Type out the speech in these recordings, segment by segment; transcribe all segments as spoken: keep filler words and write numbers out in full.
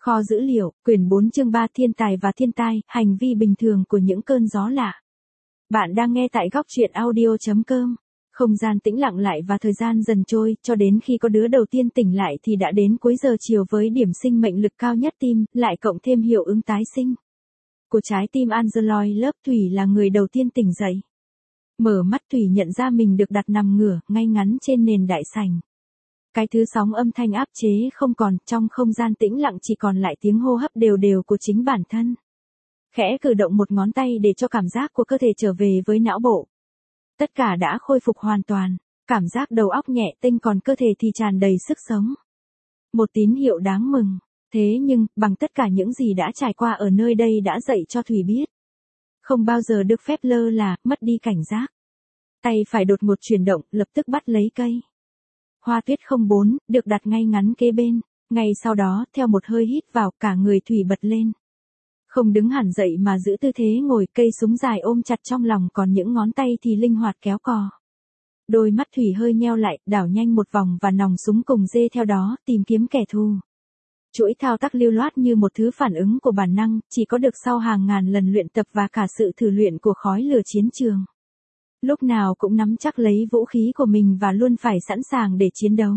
Kho dữ liệu, quyển bốn chương ba Thiên tài và thiên tai, hành vi bình thường của những cơn gió lạ. Bạn đang nghe tại góc truyện audio chấm com. Không gian tĩnh lặng lại và thời gian dần trôi, cho đến khi có đứa đầu tiên tỉnh lại thì đã đến cuối giờ chiều với điểm sinh mệnh lực cao nhất tim, lại cộng thêm hiệu ứng tái sinh của trái tim Angeloid lớp Thủy là người đầu tiên tỉnh dậy. Mở mắt Thủy nhận ra mình được đặt nằm ngửa, ngay ngắn trên nền đại sảnh. Cái thứ sóng âm thanh áp chế không còn, trong không gian tĩnh lặng chỉ còn lại tiếng hô hấp đều đều của chính bản thân. Khẽ cử động một ngón tay để cho cảm giác của cơ thể trở về với não bộ. Tất cả đã khôi phục hoàn toàn, cảm giác đầu óc nhẹ tênh còn cơ thể thì tràn đầy sức sống. Một tín hiệu đáng mừng, thế nhưng, bằng tất cả những gì đã trải qua ở nơi đây đã dạy cho Thủy biết. Không bao giờ được phép lơ là, mất đi cảnh giác. Tay phải đột ngột chuyển động, lập tức bắt lấy cây hoa tuyết không bốn, được đặt ngay ngắn kế bên. Ngay sau đó, theo một hơi hít vào, cả người Thủy bật lên. Không đứng hẳn dậy mà giữ tư thế ngồi, cây súng dài ôm chặt trong lòng, còn những ngón tay thì linh hoạt kéo cò. Đôi mắt Thủy hơi nheo lại, đảo nhanh một vòng và nòng súng cùng dê theo đó, tìm kiếm kẻ thù. Chuỗi thao tác lưu loát như một thứ phản ứng của bản năng, chỉ có được sau hàng ngàn lần luyện tập và cả sự thử luyện của khói lửa chiến trường. Lúc nào cũng nắm chắc lấy vũ khí của mình và luôn phải sẵn sàng để chiến đấu.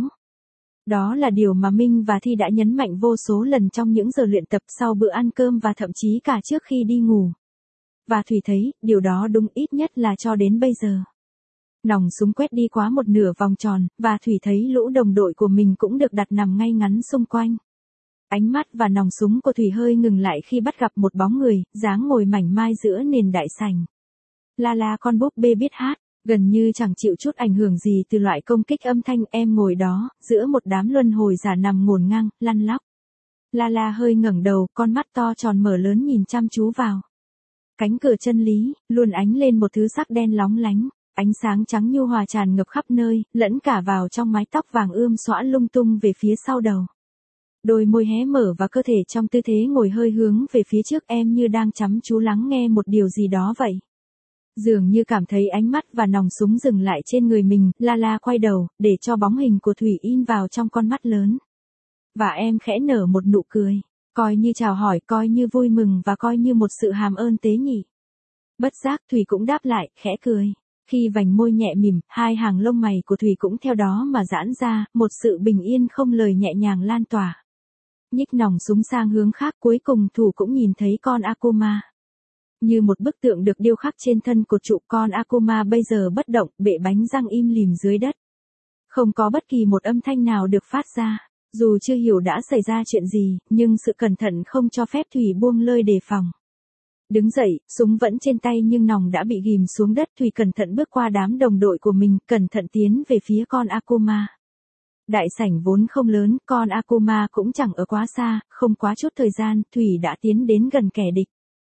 Đó là điều mà Minh và Thi đã nhấn mạnh vô số lần trong những giờ luyện tập sau bữa ăn cơm và thậm chí cả trước khi đi ngủ. Và Thủy thấy, điều đó đúng ít nhất là cho đến bây giờ. Nòng súng quét đi quá một nửa vòng tròn, và Thủy thấy lũ đồng đội của mình cũng được đặt nằm ngay ngắn xung quanh. Ánh mắt và nòng súng của Thủy hơi ngừng lại khi bắt gặp một bóng người, dáng ngồi mảnh mai giữa nền đại sảnh. La la con búp bê biết hát, gần như chẳng chịu chút ảnh hưởng gì từ loại công kích âm thanh. Em ngồi đó, giữa một đám luân hồi giả nằm ngổn ngang, lăn lóc. La la hơi ngẩng đầu, con mắt to tròn mở lớn nhìn chăm chú vào. Cánh cửa chân lý, luôn ánh lên một thứ sắc đen lóng lánh, ánh sáng trắng nhu hòa tràn ngập khắp nơi, lẫn cả vào trong mái tóc vàng ươm xõa lung tung về phía sau đầu. Đôi môi hé mở và cơ thể trong tư thế ngồi hơi hướng về phía trước, em như đang chăm chú lắng nghe một điều gì đó vậy. Dường như cảm thấy ánh mắt và nòng súng dừng lại trên người mình, La La quay đầu, để cho bóng hình của Thủy in vào trong con mắt lớn. Và em khẽ nở một nụ cười, coi như chào hỏi, coi như vui mừng và coi như một sự hàm ơn tế nhị. Bất giác Thủy cũng đáp lại, khẽ cười. Khi vành môi nhẹ mỉm, hai hàng lông mày của Thủy cũng theo đó mà giãn ra, một sự bình yên không lời nhẹ nhàng lan tỏa. Nhích nòng súng sang hướng khác, cuối cùng Thủ cũng nhìn thấy con Akuma. Như một bức tượng được điêu khắc trên thân cột trụ, con Akuma bây giờ bất động, bệ bánh răng im lìm dưới đất. Không có bất kỳ một âm thanh nào được phát ra, dù chưa hiểu đã xảy ra chuyện gì, nhưng sự cẩn thận không cho phép Thủy buông lơi đề phòng. Đứng dậy, súng vẫn trên tay nhưng nòng đã bị ghim xuống đất. Thủy cẩn thận bước qua đám đồng đội của mình, cẩn thận tiến về phía con Akuma. Đại sảnh vốn không lớn, con Akuma cũng chẳng ở quá xa, không quá chút thời gian, Thủy đã tiến đến gần kẻ địch.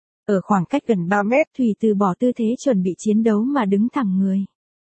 Ở khoảng cách gần ba mét, Thủy từ bỏ tư thế chuẩn bị chiến đấu mà đứng thẳng người.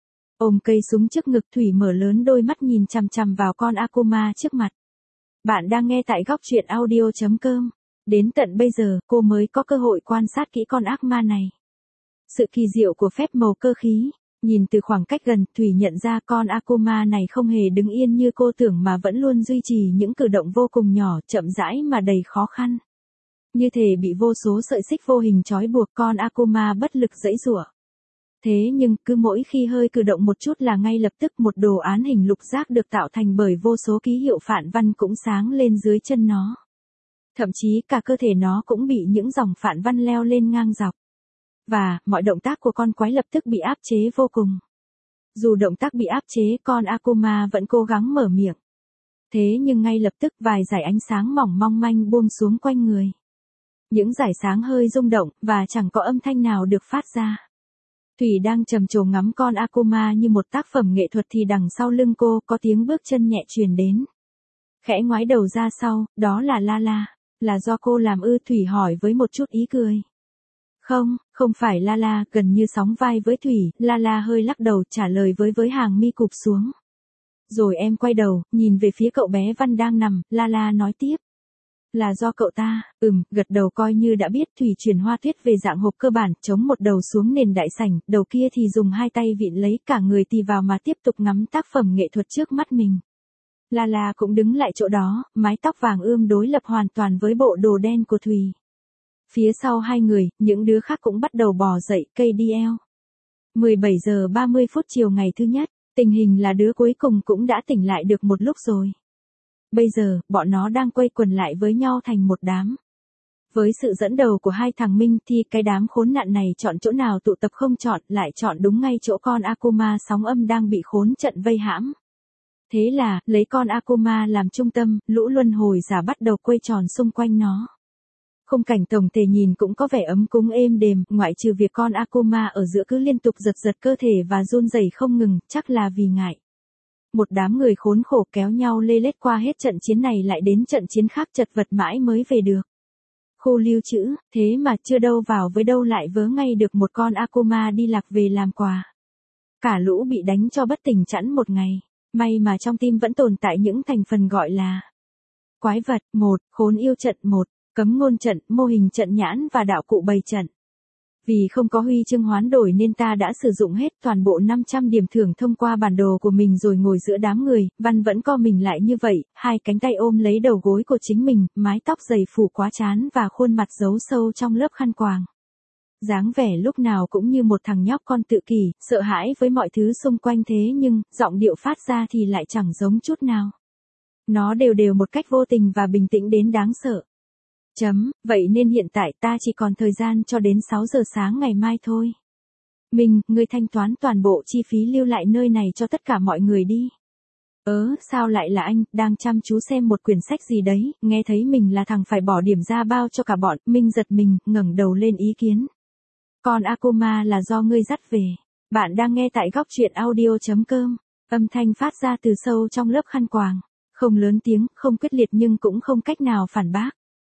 Ôm cây súng trước ngực, Thủy mở lớn đôi mắt nhìn chằm chằm vào con Akuma trước mặt. Bạn đang nghe tại góc truyện audio chấm com. Đến tận bây giờ, cô mới có cơ hội quan sát kỹ con ác ma này. Sự kỳ diệu của phép màu cơ khí. Nhìn từ khoảng cách gần, Thủy nhận ra con Akuma này không hề đứng yên như cô tưởng mà vẫn luôn duy trì những cử động vô cùng nhỏ, chậm rãi mà đầy khó khăn. Như thể bị vô số sợi xích vô hình trói buộc, con Akuma bất lực giãy giụa. Thế nhưng, cứ mỗi khi hơi cử động một chút là ngay lập tức một đồ án hình lục giác được tạo thành bởi vô số ký hiệu phản văn cũng sáng lên dưới chân nó. Thậm chí cả cơ thể nó cũng bị những dòng phản văn leo lên ngang dọc. Và, mọi động tác của con quái lập tức bị áp chế vô cùng. Dù động tác bị áp chế, con Akuma vẫn cố gắng mở miệng. Thế nhưng ngay lập tức vài dải ánh sáng mỏng mong manh buông xuống quanh người. Những dải sáng hơi rung động, và chẳng có âm thanh nào được phát ra. Thủy đang trầm trồ ngắm con Akuma như một tác phẩm nghệ thuật thì đằng sau lưng cô có tiếng bước chân nhẹ truyền đến. Khẽ ngoái đầu ra sau, đó là La La. Là do cô làm ư? Thủy hỏi với một chút ý cười. Không, không phải La La, gần như sóng vai với Thủy, La La hơi lắc đầu trả lời với với hàng mi cụp xuống. Rồi em quay đầu, nhìn về phía cậu bé Văn đang nằm, La La nói tiếp. Là do cậu ta, ừm, gật đầu coi như đã biết. Thủy chuyển hoa tuyết về dạng hộp cơ bản, chống một đầu xuống nền đại sảnh, đầu kia thì dùng hai tay vịn lấy, cả người tì vào mà tiếp tục ngắm tác phẩm nghệ thuật trước mắt mình. La La cũng đứng lại chỗ đó, mái tóc vàng ươm đối lập hoàn toàn với bộ đồ đen của Thùy. Phía sau hai người, những đứa khác cũng bắt đầu bò dậy, cây đi eo. mười bảy giờ ba mươi phút chiều ngày thứ nhất, tình hình là đứa cuối cùng cũng đã tỉnh lại được một lúc rồi. Bây giờ, bọn nó đang quây quần lại với nhau thành một đám. Với sự dẫn đầu của hai thằng Minh thì cái đám khốn nạn này chọn chỗ nào tụ tập không chọn, lại chọn đúng ngay chỗ con Akuma sóng âm đang bị khốn trận vây hãm. Thế là, lấy con Akuma làm trung tâm, lũ luân hồi giả bắt đầu quây tròn xung quanh nó. Khung cảnh tổng thể nhìn cũng có vẻ ấm cúng êm đềm, ngoại trừ việc con Akuma ở giữa cứ liên tục giật giật cơ thể và run rẩy không ngừng, chắc là vì ngại. Một đám người khốn khổ kéo nhau lê lết qua hết trận chiến này lại đến trận chiến khác chật vật mãi mới về được. Khu lưu trữ, thế mà chưa đâu vào với đâu lại vớ ngay được một con Akuma đi lạc về làm quà. Cả lũ bị đánh cho bất tỉnh chẵn một ngày, may mà trong tim vẫn tồn tại những thành phần gọi là quái vật, một, khốn yêu trận một, cấm ngôn trận, mô hình trận nhãn và đạo cụ bày trận. Vì không có huy chương hoán đổi nên ta đã sử dụng hết toàn bộ năm trăm điểm thưởng thông qua bản đồ của mình rồi ngồi giữa đám người, Văn vẫn co mình lại như vậy, hai cánh tay ôm lấy đầu gối của chính mình, mái tóc dày phủ quá trán và khuôn mặt giấu sâu trong lớp khăn quàng. Dáng vẻ lúc nào cũng như một thằng nhóc con tự kỷ, sợ hãi với mọi thứ xung quanh thế nhưng, giọng điệu phát ra thì lại chẳng giống chút nào. Nó đều đều một cách vô tình và bình tĩnh đến đáng sợ. Chấm, vậy nên hiện tại ta chỉ còn thời gian cho đến sáu giờ sáng ngày mai thôi. Mình, ngươi thanh toán toàn bộ chi phí lưu lại nơi này cho tất cả mọi người đi. Ớ, sao lại là anh, đang chăm chú xem một quyển sách gì đấy, nghe thấy mình là thằng phải bỏ điểm ra bao cho cả bọn, Minh giật mình, ngẩng đầu lên ý kiến. Còn Akuma là do ngươi dắt về. Bạn đang nghe tại góc truyện audio chấm com. Âm thanh phát ra từ sâu trong lớp khăn quàng. Không lớn tiếng, không quyết liệt nhưng cũng không cách nào phản bác.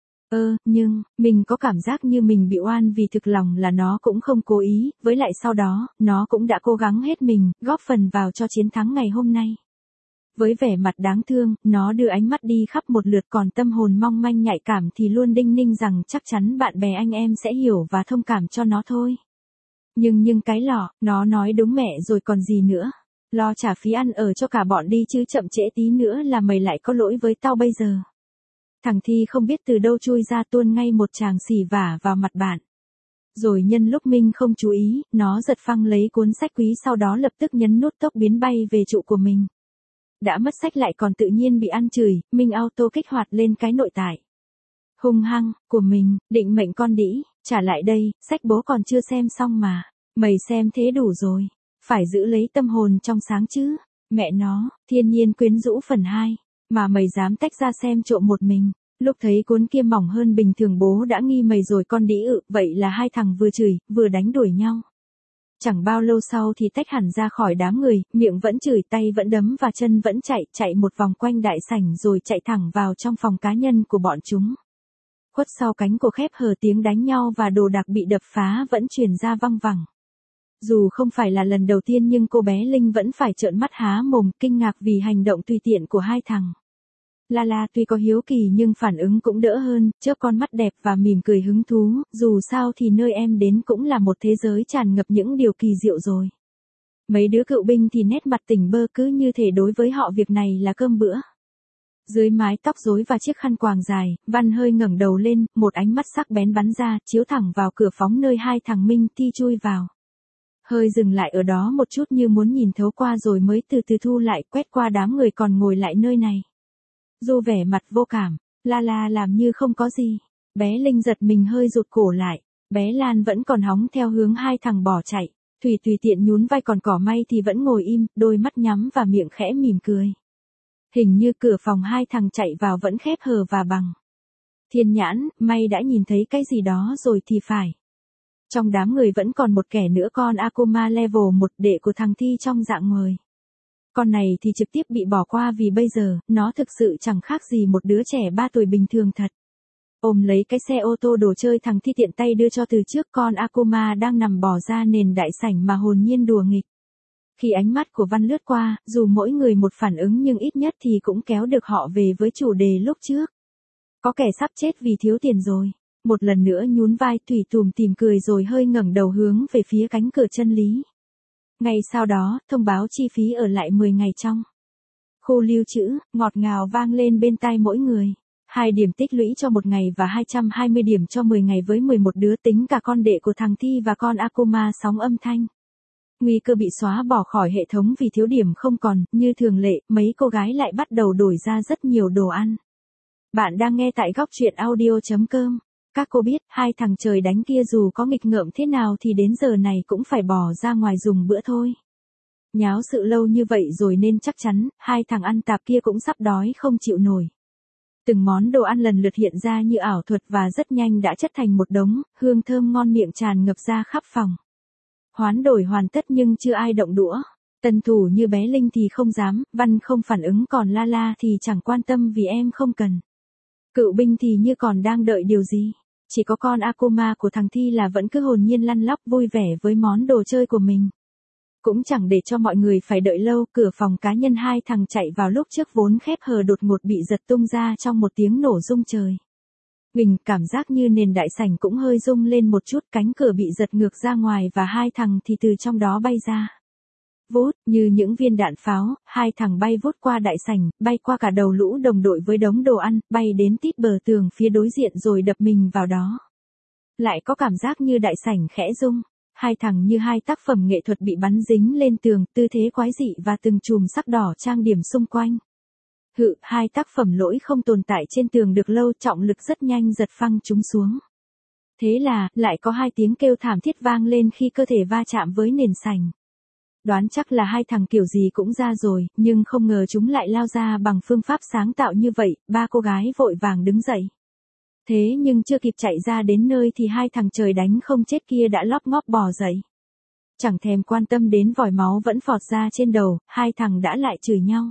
Ơ, nhưng, mình có cảm giác như mình bị oan vì thực lòng là nó cũng không cố ý, với lại sau đó, nó cũng đã cố gắng hết mình, góp phần vào cho chiến thắng ngày hôm nay. Với vẻ mặt đáng thương, nó đưa ánh mắt đi khắp một lượt còn tâm hồn mong manh nhạy cảm thì luôn đinh ninh rằng chắc chắn bạn bè anh em sẽ hiểu và thông cảm cho nó thôi. Nhưng nhưng cái lọ, nó nói đúng mẹ rồi còn gì nữa. Lo trả phí ăn ở cho cả bọn đi chứ chậm trễ tí nữa là mày lại có lỗi với tao bây giờ. Thằng Thi không biết từ đâu chui ra tuôn ngay một tràng xỉ vả vào mặt bạn. Rồi nhân lúc Minh không chú ý, nó giật phăng lấy cuốn sách quý sau đó lập tức nhấn nút tốc biến bay về trụ của mình. Đã mất sách lại còn tự nhiên bị ăn chửi, Minh auto kích hoạt lên cái nội tại hung hăng của mình, định mệnh con đĩ, trả lại đây, sách bố còn chưa xem xong mà. Mày xem thế đủ rồi, phải giữ lấy tâm hồn trong sáng chứ. Mẹ nó, Thiên nhiên quyến rũ phần hai. Mà mày dám tách ra xem trộm một mình. Lúc thấy cuốn kia mỏng hơn bình thường bố đã nghi mày rồi con đĩ ự, vậy là hai thằng vừa chửi, vừa đánh đuổi nhau. Chẳng bao lâu sau thì tách hẳn ra khỏi đám người, miệng vẫn chửi, tay vẫn đấm và chân vẫn chạy, chạy một vòng quanh đại sảnh rồi chạy thẳng vào trong phòng cá nhân của bọn chúng. Khuất sau cánh cổ khép hờ tiếng đánh nhau và đồ đạc bị đập phá vẫn truyền ra văng vẳng. Dù không phải là lần đầu tiên nhưng cô bé Linh vẫn phải trợn mắt há mồm kinh ngạc vì hành động tùy tiện của hai thằng. La La tuy có hiếu kỳ nhưng phản ứng cũng đỡ hơn, chớp con mắt đẹp và mỉm cười hứng thú, dù sao thì nơi em đến cũng là một thế giới tràn ngập những điều kỳ diệu rồi. Mấy đứa cựu binh thì nét mặt tỉnh bơ cứ như thể đối với họ việc này là cơm bữa. Dưới mái tóc rối và chiếc khăn quàng dài, Văn hơi ngẩng đầu lên, một ánh mắt sắc bén bắn ra, chiếu thẳng vào cửa phóng nơi hai thằng Minh Ti chui vào. Hơi dừng lại ở đó một chút như muốn nhìn thấu qua rồi mới từ từ thu lại, quét qua đám người còn ngồi lại nơi này. Du vẻ mặt vô cảm, La La làm như không có gì. Bé Linh giật mình hơi rụt cổ lại, bé Lan vẫn còn hóng theo hướng hai thằng bỏ chạy. Thùy tùy tiện nhún vai còn cỏ may thì vẫn ngồi im, đôi mắt nhắm và miệng khẽ mỉm cười. Hình như cửa phòng hai thằng chạy vào vẫn khép hờ và bằng. Thiên nhãn, may đã nhìn thấy cái gì đó rồi thì phải. Trong đám người vẫn còn một kẻ nữa con Akuma level một đệ của thằng Thi trong dạng người. Con này thì trực tiếp bị bỏ qua vì bây giờ, nó thực sự chẳng khác gì một đứa trẻ ba tuổi bình thường thật. Ôm lấy cái xe ô tô đồ chơi thằng Thi tiện tay đưa cho từ trước con Akuma đang nằm bò ra nền đại sảnh mà hồn nhiên đùa nghịch. Khi ánh mắt của Văn lướt qua, dù mỗi người một phản ứng nhưng ít nhất thì cũng kéo được họ về với chủ đề lúc trước. Có kẻ sắp chết vì thiếu tiền rồi. Một lần nữa nhún vai tùy tùm tìm cười rồi hơi ngẩng đầu hướng về phía cánh cửa chân lý. Ngay sau đó, thông báo chi phí ở lại mười ngày trong Khu lưu trữ, ngọt ngào vang lên bên tai mỗi người. Hai điểm tích lũy cho một ngày và hai trăm hai mươi điểm cho mười ngày với mười một đứa tính cả con đệ của thằng Thi và con Akuma sóng âm thanh. Nguy cơ bị xóa bỏ khỏi hệ thống vì thiếu điểm không còn, như thường lệ, mấy cô gái lại bắt đầu đổi ra rất nhiều đồ ăn. Bạn đang nghe tại góc truyện audio.com. Các cô biết, hai thằng trời đánh kia dù có nghịch ngợm thế nào thì đến giờ này cũng phải bỏ ra ngoài dùng bữa thôi. Nháo sự lâu như vậy rồi nên chắc chắn, hai thằng ăn tạp kia cũng sắp đói không chịu nổi. Từng món đồ ăn lần lượt hiện ra như ảo thuật và rất nhanh đã chất thành một đống, hương thơm ngon miệng tràn ngập ra khắp phòng. Hoán đổi hoàn tất nhưng chưa ai động đũa. Tân thủ như bé Linh thì không dám, Văn không phản ứng còn La La thì chẳng quan tâm vì em không cần. Cựu binh thì như còn đang đợi điều gì. Chỉ có con Akuma của thằng Thi là vẫn cứ hồn nhiên lăn lóc vui vẻ với món đồ chơi của mình. Cũng chẳng để cho mọi người phải đợi lâu, cửa phòng cá nhân hai thằng chạy vào lúc trước vốn khép hờ đột ngột bị giật tung ra trong một tiếng nổ rung trời. Mình cảm giác như nền đại sảnh cũng hơi rung lên một chút, cánh cửa bị giật ngược ra ngoài và hai thằng thì từ trong đó bay ra. Vút, như những viên đạn pháo, hai thằng bay vút qua đại sảnh, bay qua cả đầu lũ đồng đội với đống đồ ăn, bay đến tít bờ tường phía đối diện rồi đập mình vào đó. Lại có cảm giác như đại sảnh khẽ rung. Hai thằng như hai tác phẩm nghệ thuật bị bắn dính lên tường, tư thế quái dị và từng chùm sắc đỏ trang điểm xung quanh. Hự, hai tác phẩm lỗi không tồn tại trên tường được lâu, trọng lực rất nhanh giật phăng chúng xuống. Thế là, lại có hai tiếng kêu thảm thiết vang lên khi cơ thể va chạm với nền sảnh. Đoán chắc là hai thằng kiểu gì cũng ra rồi, nhưng không ngờ chúng lại lao ra bằng phương pháp sáng tạo như vậy, ba cô gái vội vàng đứng dậy. Thế nhưng chưa kịp chạy ra đến nơi thì hai thằng trời đánh không chết kia đã lóp ngóp bò dậy. Chẳng thèm quan tâm đến vòi máu vẫn phọt ra trên đầu, hai thằng đã lại chửi nhau.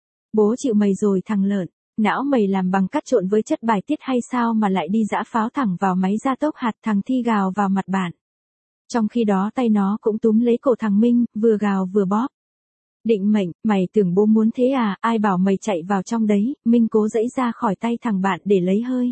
Bố chịu mày rồi thằng lợn, não mày làm bằng cắt trộn với chất bài tiết hay sao mà lại đi giã pháo thẳng vào máy gia tốc hạt, thằng Thi gào vào mặt bạn. Trong khi đó tay nó cũng túm lấy cổ thằng Minh, vừa gào vừa bóp. Định mệnh, mày tưởng bố muốn thế à, ai bảo mày chạy vào trong đấy, Minh cố giãy ra khỏi tay thằng bạn để lấy hơi.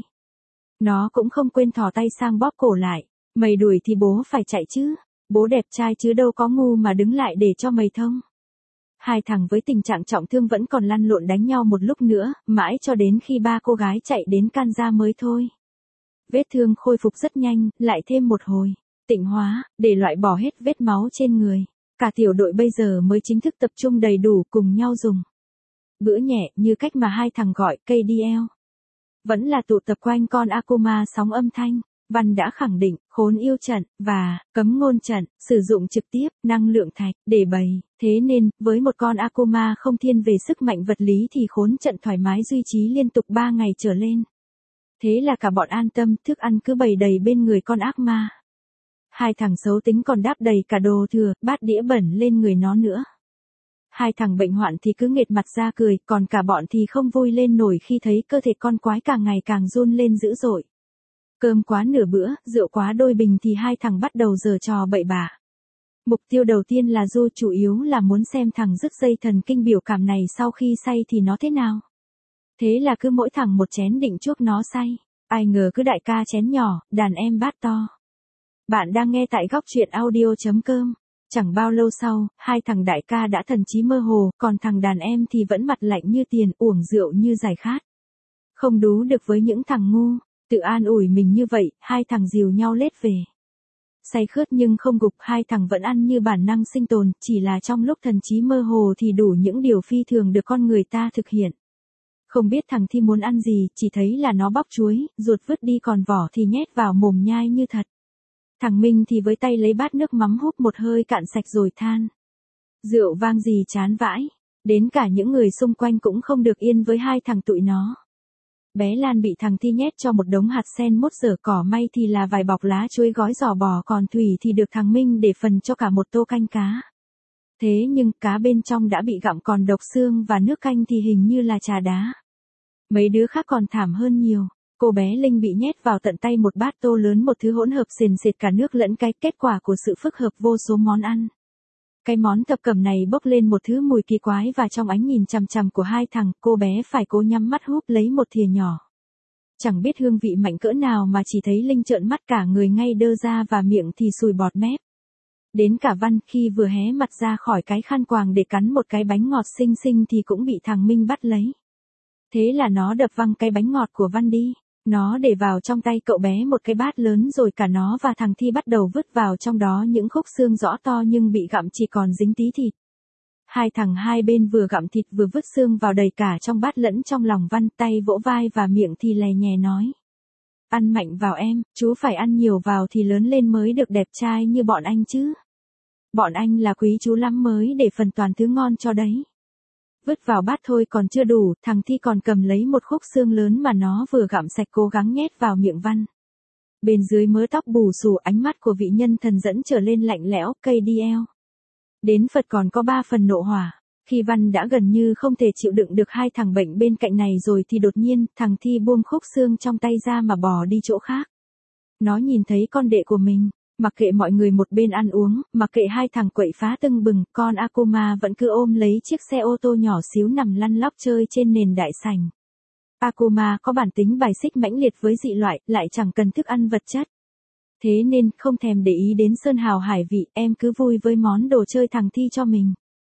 Nó cũng không quên thò tay sang bóp cổ lại, mày đuổi thì bố phải chạy chứ, bố đẹp trai chứ đâu có ngu mà đứng lại để cho mày thông. Hai thằng với tình trạng trọng thương vẫn còn lăn lộn đánh nhau một lúc nữa, mãi cho đến khi ba cô gái chạy đến can ra mới thôi. Vết thương khôi phục rất nhanh, lại thêm một hồi tịnh hóa, để loại bỏ hết vết máu trên người. Cả tiểu đội bây giờ mới chính thức tập trung đầy đủ cùng nhau dùng bữa nhẹ như cách mà hai thằng gọi ca đê lờ. Vẫn là tụ tập quanh con Akuma sóng âm thanh. Văn đã khẳng định, khốn yêu trận, và cấm ngôn trận, sử dụng trực tiếp, năng lượng thạch, để bày. Thế nên, với một con Akuma không thiên về sức mạnh vật lý thì khốn trận thoải mái duy trì liên tục ba ngày trở lên. Thế là cả bọn an tâm, thức ăn cứ bày đầy bên người con ác ma. Hai thằng xấu tính còn đáp đầy cả đồ thừa, bát đĩa bẩn lên người nó nữa. Hai thằng bệnh hoạn thì cứ nghệt mặt ra cười, còn cả bọn thì không vui lên nổi khi thấy cơ thể con quái càng ngày càng run lên dữ dội. Cơm quá nửa bữa, rượu quá đôi bình thì hai thằng bắt đầu giở trò bậy bạ. Mục tiêu đầu tiên là du, chủ yếu là muốn xem thằng rứt dây thần kinh biểu cảm này sau khi say thì nó thế nào. Thế là cứ mỗi thằng một chén định chuốc nó say. Ai ngờ cứ đại ca chén nhỏ, đàn em bát to. Bạn đang nghe tại góc truyện audio.com. Chẳng bao lâu sau, hai thằng đại ca đã thần trí mơ hồ, còn thằng đàn em thì vẫn mặt lạnh như tiền, uổng rượu như giải khát. Không đú được với những thằng ngu, tự an ủi mình như vậy, hai thằng dìu nhau lết về. Say khướt nhưng không gục, hai thằng vẫn ăn như bản năng sinh tồn, chỉ là trong lúc thần trí mơ hồ thì đủ những điều phi thường được con người ta thực hiện. Không biết thằng Thi muốn ăn gì, chỉ thấy là nó bóc chuối, ruột vứt đi còn vỏ thì nhét vào mồm nhai như thật. Thằng Minh thì với tay lấy bát nước mắm húp một hơi cạn sạch rồi than. Rượu vang gì chán vãi, đến cả những người xung quanh cũng không được yên với hai thằng tụi nó. Bé Lan bị thằng Thi nhét cho một đống hạt sen mốt dở cỏ, may thì là vài bọc lá chuối gói giò bò, còn Thủy thì được thằng Minh để phần cho cả một tô canh cá. Thế nhưng cá bên trong đã bị gặm còn độc xương và nước canh thì hình như là trà đá. Mấy đứa khác còn thảm hơn nhiều. Cô bé Linh bị nhét vào tận tay một bát tô lớn một thứ hỗn hợp sền sệt cả nước lẫn cái, kết quả của sự phức hợp vô số món ăn. Cái món thập cẩm này bốc lên một thứ mùi kỳ quái và trong ánh nhìn chằm chằm của hai thằng, cô bé phải cố nhắm mắt húp lấy một thìa nhỏ. Chẳng biết hương vị mạnh cỡ nào mà chỉ thấy Linh trợn mắt cả người ngay đơ ra và miệng thì sùi bọt mép. Đến cả Văn khi vừa hé mặt ra khỏi cái khăn quàng để cắn một cái bánh ngọt xinh xinh thì cũng bị thằng Minh bắt lấy. Thế là nó đập văng cái bánh ngọt của Văn đi. Nó để vào trong tay cậu bé một cái bát lớn rồi cả nó và thằng Thi bắt đầu vứt vào trong đó những khúc xương rõ to nhưng bị gặm chỉ còn dính tí thịt. Hai thằng hai bên vừa gặm thịt vừa vứt xương vào đầy cả trong bát lẫn trong lòng Văn, tay vỗ vai và miệng thì lè nhè nói. Ăn mạnh vào em, chú phải ăn nhiều vào thì lớn lên mới được đẹp trai như bọn anh chứ. Bọn anh là quý chú lắm mới để phần toàn thứ ngon cho đấy. Vứt vào bát thôi còn chưa đủ, thằng Thi còn cầm lấy một khúc xương lớn mà nó vừa gặm sạch cố gắng nhét vào miệng Văn. Bên dưới mớ tóc bù xù, ánh mắt của vị nhân thần dẫn trở lên lạnh lẽo, cây đi eo. Đến Phật còn có ba phần nộ hỏa. Khi Văn đã gần như không thể chịu đựng được hai thằng bệnh bên cạnh này rồi thì đột nhiên, thằng Thi buông khúc xương trong tay ra mà bỏ đi chỗ khác. Nó nhìn thấy con đệ của mình, mặc kệ mọi người một bên ăn uống, mặc kệ hai thằng quậy phá tưng bừng, con Akuma vẫn cứ ôm lấy chiếc xe ô tô nhỏ xíu nằm lăn lóc chơi trên nền đại sảnh. Akuma có bản tính bài xích mãnh liệt với dị loại, lại chẳng cần thức ăn vật chất. Thế nên không thèm để ý đến sơn hào hải vị, em cứ vui với món đồ chơi thằng Thi cho mình.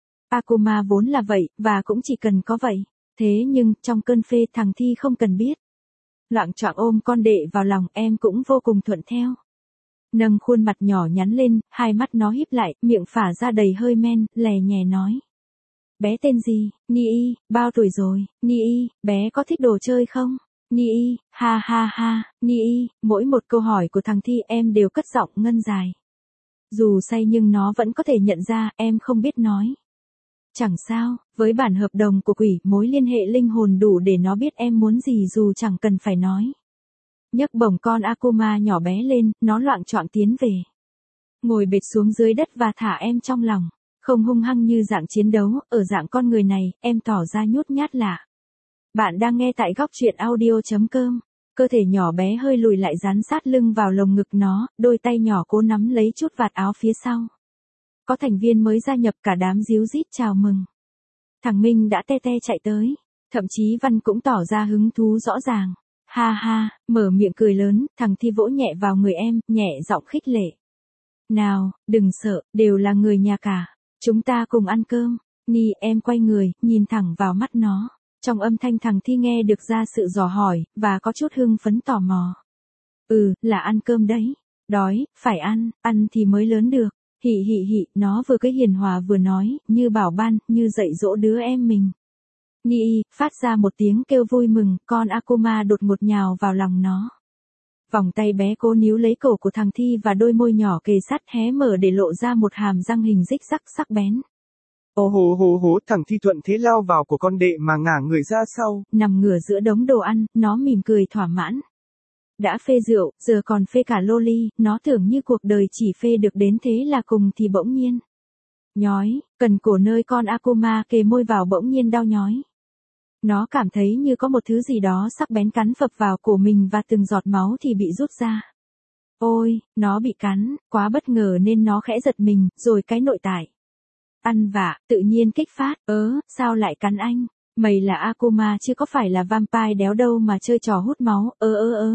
Akuma vốn là vậy, và cũng chỉ cần có vậy. Thế nhưng, trong cơn phê thằng Thi không cần biết. Loạng choạng ôm con đệ vào lòng, em cũng vô cùng thuận theo. Nâng khuôn mặt nhỏ nhắn lên, hai mắt nó híp lại, miệng phả ra đầy hơi men, lè nhè nói. Bé tên gì? Ni, bao tuổi rồi? Ni, bé có thích đồ chơi không? Ni, ha ha ha, Ni, mỗi một câu hỏi của thằng Thi em đều cất giọng ngân dài. Dù say nhưng nó vẫn có thể nhận ra, em không biết nói. Chẳng sao, với bản hợp đồng của quỷ, mối liên hệ linh hồn đủ để nó biết em muốn gì dù chẳng cần phải nói. Nhấc bổng con Akuma nhỏ bé lên, nó loạng choạng tiến về. Ngồi bệt xuống dưới đất và thả em trong lòng. Không hung hăng như dạng chiến đấu, ở dạng con người này, em tỏ ra nhút nhát lạ. Bạn đang nghe tại góc truyện audio chấm com. Cơ thể nhỏ bé hơi lùi lại dán sát lưng vào lồng ngực nó, đôi tay nhỏ cố nắm lấy chút vạt áo phía sau. Có thành viên mới gia nhập, cả đám díu dít chào mừng. Thằng Minh đã te te chạy tới. Thậm chí Văn cũng tỏ ra hứng thú rõ ràng. Ha ha, mở miệng cười lớn, thằng Thi vỗ nhẹ vào người em, nhẹ giọng khích lệ. Nào, đừng sợ, đều là người nhà cả. Chúng ta cùng ăn cơm. Ni, em quay người, nhìn thẳng vào mắt nó. Trong âm thanh thằng Thi nghe được ra sự dò hỏi, và có chút hưng phấn tò mò. Ừ, là ăn cơm đấy. Đói, phải ăn, ăn thì mới lớn được. Hị hị hị, nó vừa cưỡi hiền hòa vừa nói, như bảo ban, như dạy dỗ đứa em mình. Ni, phát ra một tiếng kêu vui mừng, con Akuma đột ngột nhào vào lòng nó. Vòng tay bé cố níu lấy cổ của thằng Thi và đôi môi nhỏ kề sát hé mở để lộ ra một hàm răng hình rích rắc sắc bén. Ồ hố hố hố, thằng Thi thuận thế lao vào của con đệ mà ngả người ra sau. Nằm ngửa giữa đống đồ ăn, nó mỉm cười thỏa mãn. Đã phê rượu, giờ còn phê cả loli, nó tưởng như cuộc đời chỉ phê được đến thế là cùng thì bỗng nhiên. Nhói, cần cổ nơi con Akuma kề môi vào bỗng nhiên đau nhói. Nó cảm thấy như có một thứ gì đó sắc bén cắn phập vào cổ mình và từng giọt máu thì bị rút ra. Ôi, nó bị cắn, quá bất ngờ nên nó khẽ giật mình, rồi cái nội tại. Ăn vạ, tự nhiên kích phát, ớ, sao lại cắn anh? Mày là Akuma chứ có phải là vampire đéo đâu mà chơi trò hút máu, ớ ớ ớ.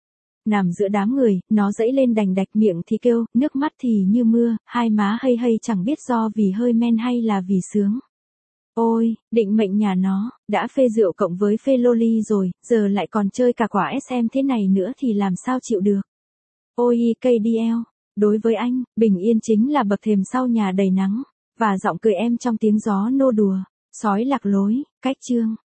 Nằm giữa đám người, nó dẫy lên đành đạch, miệng thì kêu, nước mắt thì như mưa, hai má hây hây chẳng biết do vì hơi men hay là vì sướng. Ôi, định mệnh nhà nó, đã phê rượu cộng với phê loli rồi, giờ lại còn chơi cả quả ét em thế này nữa thì làm sao chịu được. Ôi cây đi eo, đối với anh, bình yên chính là bậc thềm sau nhà đầy nắng, và giọng cười em trong tiếng gió nô đùa, sói lạc lối, cách chương.